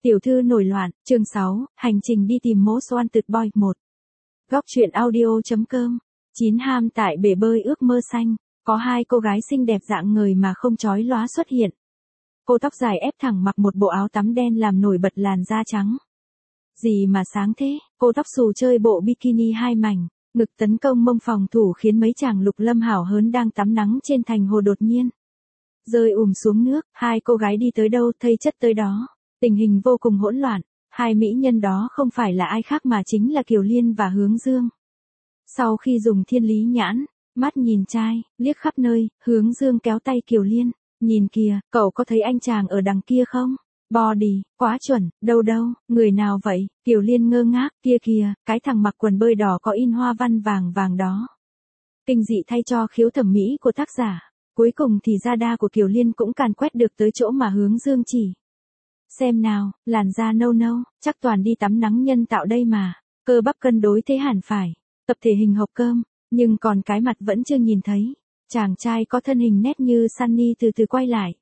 Tiểu thư nổi loạn, chương 6, hành trình đi tìm Most Wanted Boy 1. Góc truyện audio.com. Chín ham tại bể bơi ước mơ xanh, có hai cô gái xinh đẹp dạng người mà không chói lóa xuất hiện. Cô tóc dài ép thẳng mặc một bộ áo tắm đen làm nổi bật làn da trắng. Gì mà sáng thế, cô tóc xù chơi bộ bikini hai mảnh, ngực tấn công mông phòng thủ khiến mấy chàng lục lâm hảo hớn đang tắm nắng trên thành hồ đột nhiên rơi xuống nước. Hai cô gái đi tới đâu thây chất tới đó. Tình hình vô cùng hỗn loạn, hai mỹ nhân đó không phải là ai khác mà chính là Kiều Liên và Hướng Dương. Sau khi dùng thiên lý nhãn, mắt nhìn trai, liếc khắp nơi, Hướng Dương kéo tay Kiều Liên, nhìn kìa, cậu có thấy anh chàng ở đằng kia không? Body, quá chuẩn, đâu, người nào vậy? Kiều Liên ngơ ngác, kia kìa, cái thằng mặc quần bơi đỏ có in hoa văn vàng đó. Kinh dị thay cho khiếu thẩm mỹ của tác giả, cuối cùng thì radar của Kiều Liên cũng càn quét được tới chỗ mà Hướng Dương chỉ. Xem nào, làn da nâu, chắc toàn đi tắm nắng nhân tạo đây mà, cơ bắp cân đối thế hẳn phải, tập thể hình hộp cơm, nhưng còn cái mặt vẫn chưa nhìn thấy. Chàng trai có thân hình nét như Sunny từ từ quay lại.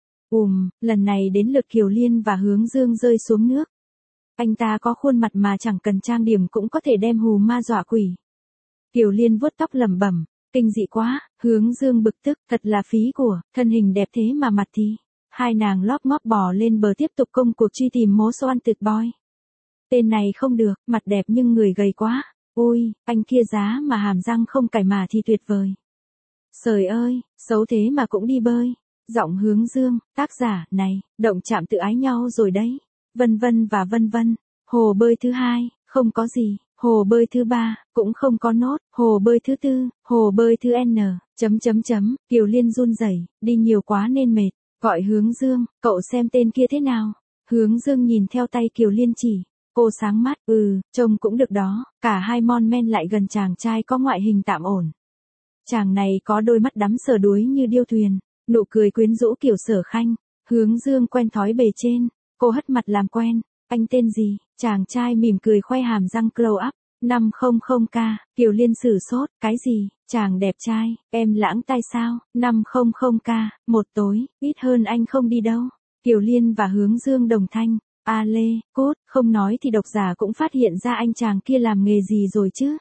Lần này đến lượt Kiều Liên và Hướng Dương rơi xuống nước. Anh ta có khuôn mặt mà chẳng cần trang điểm cũng có thể đem hù ma dọa quỷ. Kiều Liên vuốt tóc lẩm bẩm, kinh dị quá. Hướng Dương bực tức, thật là phí của, thân hình đẹp thế mà mặt thì. Hai nàng lóp ngóp bò lên bờ tiếp tục công cuộc truy tìm Most Wanted Boy. Tên này không được, mặt đẹp nhưng người gầy quá. Ôi, anh kia giá mà hàm răng không cải mà thì tuyệt vời. Trời ơi, xấu thế mà cũng đi bơi. Giọng Hướng Dương, tác giả, này, động chạm tự ái nhau rồi đấy. Vân vân. Hồ bơi thứ hai, không có gì. Hồ bơi thứ ba, cũng không có nốt. Hồ bơi thứ tư, hồ bơi thứ N, chấm. Kiều Liên run rẩy, đi nhiều quá nên mệt. Gọi Hướng Dương, cậu xem tên kia thế nào? Hướng Dương nhìn theo tay Kiều Liên chỉ. Cô sáng mắt, trông cũng được đó. Cả hai mon men lại gần chàng trai có ngoại hình tạm ổn. Chàng này có đôi mắt đắm sờ đuối như điêu thuyền, nụ cười quyến rũ kiểu Sở Khanh. Hướng Dương quen thói bề trên, cô hất mặt làm quen. Anh tên gì? Chàng trai mỉm cười khoe hàm răng glow up. 500k. Kiều Liên sửng sốt, cái gì? Chàng đẹp trai, em lãng tai sao? 500k, một tối, ít hơn anh không đi đâu. Kiều Liên và Hướng Dương đồng thanh. A lê, cốt, không nói thì độc giả cũng phát hiện ra anh chàng kia làm nghề gì rồi chứ.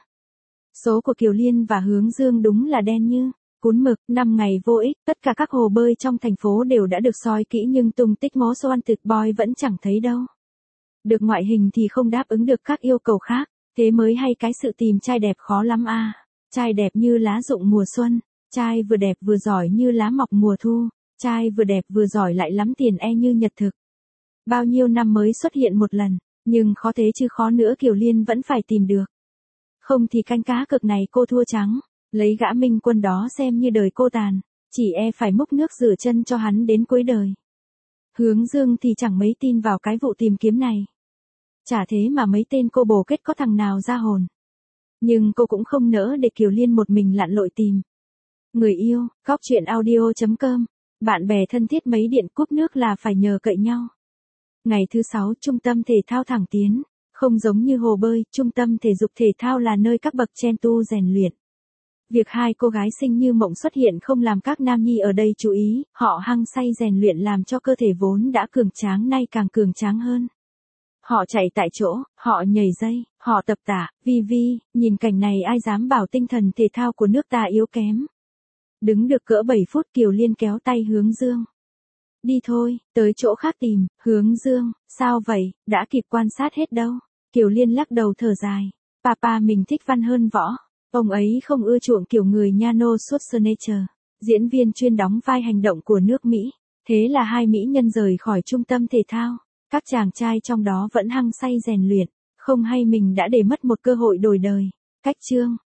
Số của Kiều Liên và Hướng Dương đúng là đen như cuốn mực. 5 ngày vô ích, tất cả các hồ bơi trong thành phố đều đã được soi kỹ nhưng tung tích Most Wanted Boy vẫn chẳng thấy đâu. Được ngoại hình thì không đáp ứng được các yêu cầu khác, thế mới hay cái sự tìm trai đẹp khó lắm à. Trai đẹp như lá rụng mùa xuân, trai vừa đẹp vừa giỏi như lá mọc mùa thu, trai vừa đẹp vừa giỏi lại lắm tiền như nhật thực. Bao nhiêu năm mới xuất hiện một lần, nhưng khó thế chứ khó nữa Kiều Liên vẫn phải tìm được. Không thì canh cá cực này cô thua trắng, lấy gã minh quân đó xem như đời cô tàn, chỉ phải múc nước rửa chân cho hắn đến cuối đời. Hướng Dương thì chẳng mấy tin vào cái vụ tìm kiếm này. Chả thế mà mấy tên cô bồ kết có thằng nào ra hồn. Nhưng cô cũng không nỡ để Kiều Liên một mình lặn lội tìm. Người yêu, góc truyện audio.com. Bạn bè thân thiết mấy điện cúp nước là phải nhờ cậy nhau. Ngày thứ 6 trung tâm thể thao Thẳng Tiến. Không giống như hồ bơi, trung tâm thể dục thể thao là nơi các bậc chen tu rèn luyện. Việc hai cô gái xinh như mộng xuất hiện không làm các nam nhi ở đây chú ý, họ hăng say rèn luyện làm cho cơ thể vốn đã cường tráng nay càng cường tráng hơn. Họ chạy tại chỗ, họ nhảy dây, họ tập tạ, nhìn cảnh này ai dám bảo tinh thần thể thao của nước ta yếu kém. Đứng được cỡ 7 phút Kiều Liên kéo tay Hướng Dương. Đi thôi, tới chỗ khác tìm. Hướng Dương, sao vậy, đã kịp quan sát hết đâu. Kiều Liên lắc đầu thở dài. Papa mình thích văn hơn võ. Ông ấy không ưa chuộng kiểu người Arnold Schwarzenegger, diễn viên chuyên đóng vai hành động của nước Mỹ. Thế là hai mỹ nhân rời khỏi trung tâm thể thao. Các chàng trai trong đó vẫn hăng say rèn luyện, không hay mình đã để mất một cơ hội đổi đời. Cách chương